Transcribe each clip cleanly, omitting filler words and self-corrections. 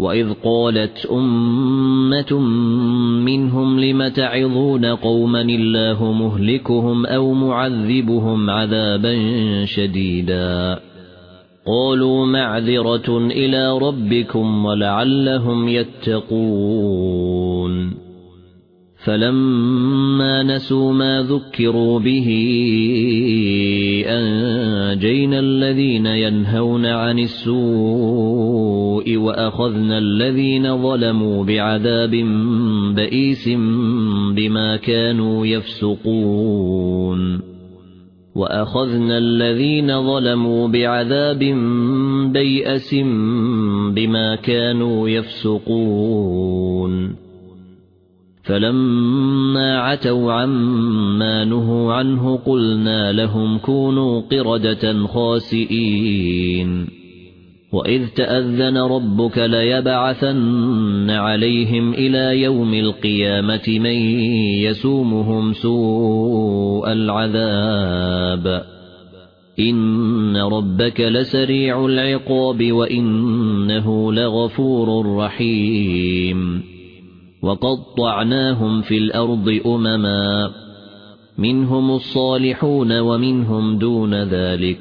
وإذ قالت أمة منهم لم تعظون قوما الله مهلكهم أو معذبهم عذابا شديدا قالوا معذرة إلى ربكم ولعلهم يتقون فلما نسوا ما ذكروا به أنجينا الذين ينهون عن السوء وأخذنا الذين ظلموا بعذاب بئيس بما كانوا يفسقون وأخذنا الذين ظلموا بعذاب بئيس بما كانوا يفسقون فلما عتوا عما نهوا عنه قلنا لهم كونوا قردة خاسئين وإذ تأذن ربك ليبعثن عليهم إلى يوم القيامة من يسومهم سوء العذاب إن ربك لسريع العقاب وإنه لغفور رحيم وقطعناهم في الأرض أمما منهم الصالحون ومنهم دون ذلك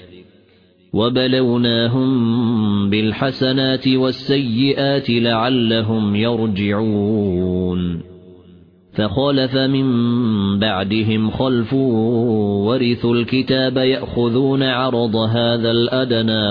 وبلوناهم بالحسنات والسيئات لعلهم يرجعون فخلف من بعدهم خلف ورثوا الكتاب يأخذون عرض هذا الأدنى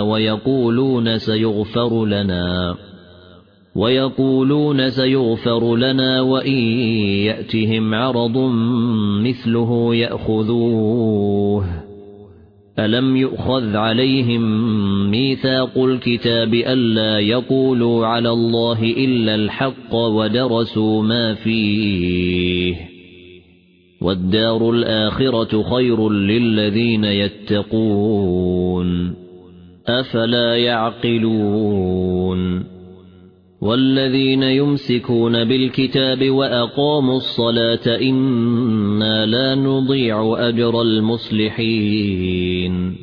ويقولون سيغفر لنا وإن يأتهم عرض مثله يأخذوه ألم يؤخذ عليهم ميثاق الكتاب ألا يقولوا على الله إلا الحق ودرسوا ما فيه والدار الآخرة خير للذين يتقون أفلا يعقلون والذين يمسكون بالكتاب وأقاموا الصلاة إنا لا نضيع أجر المصلحين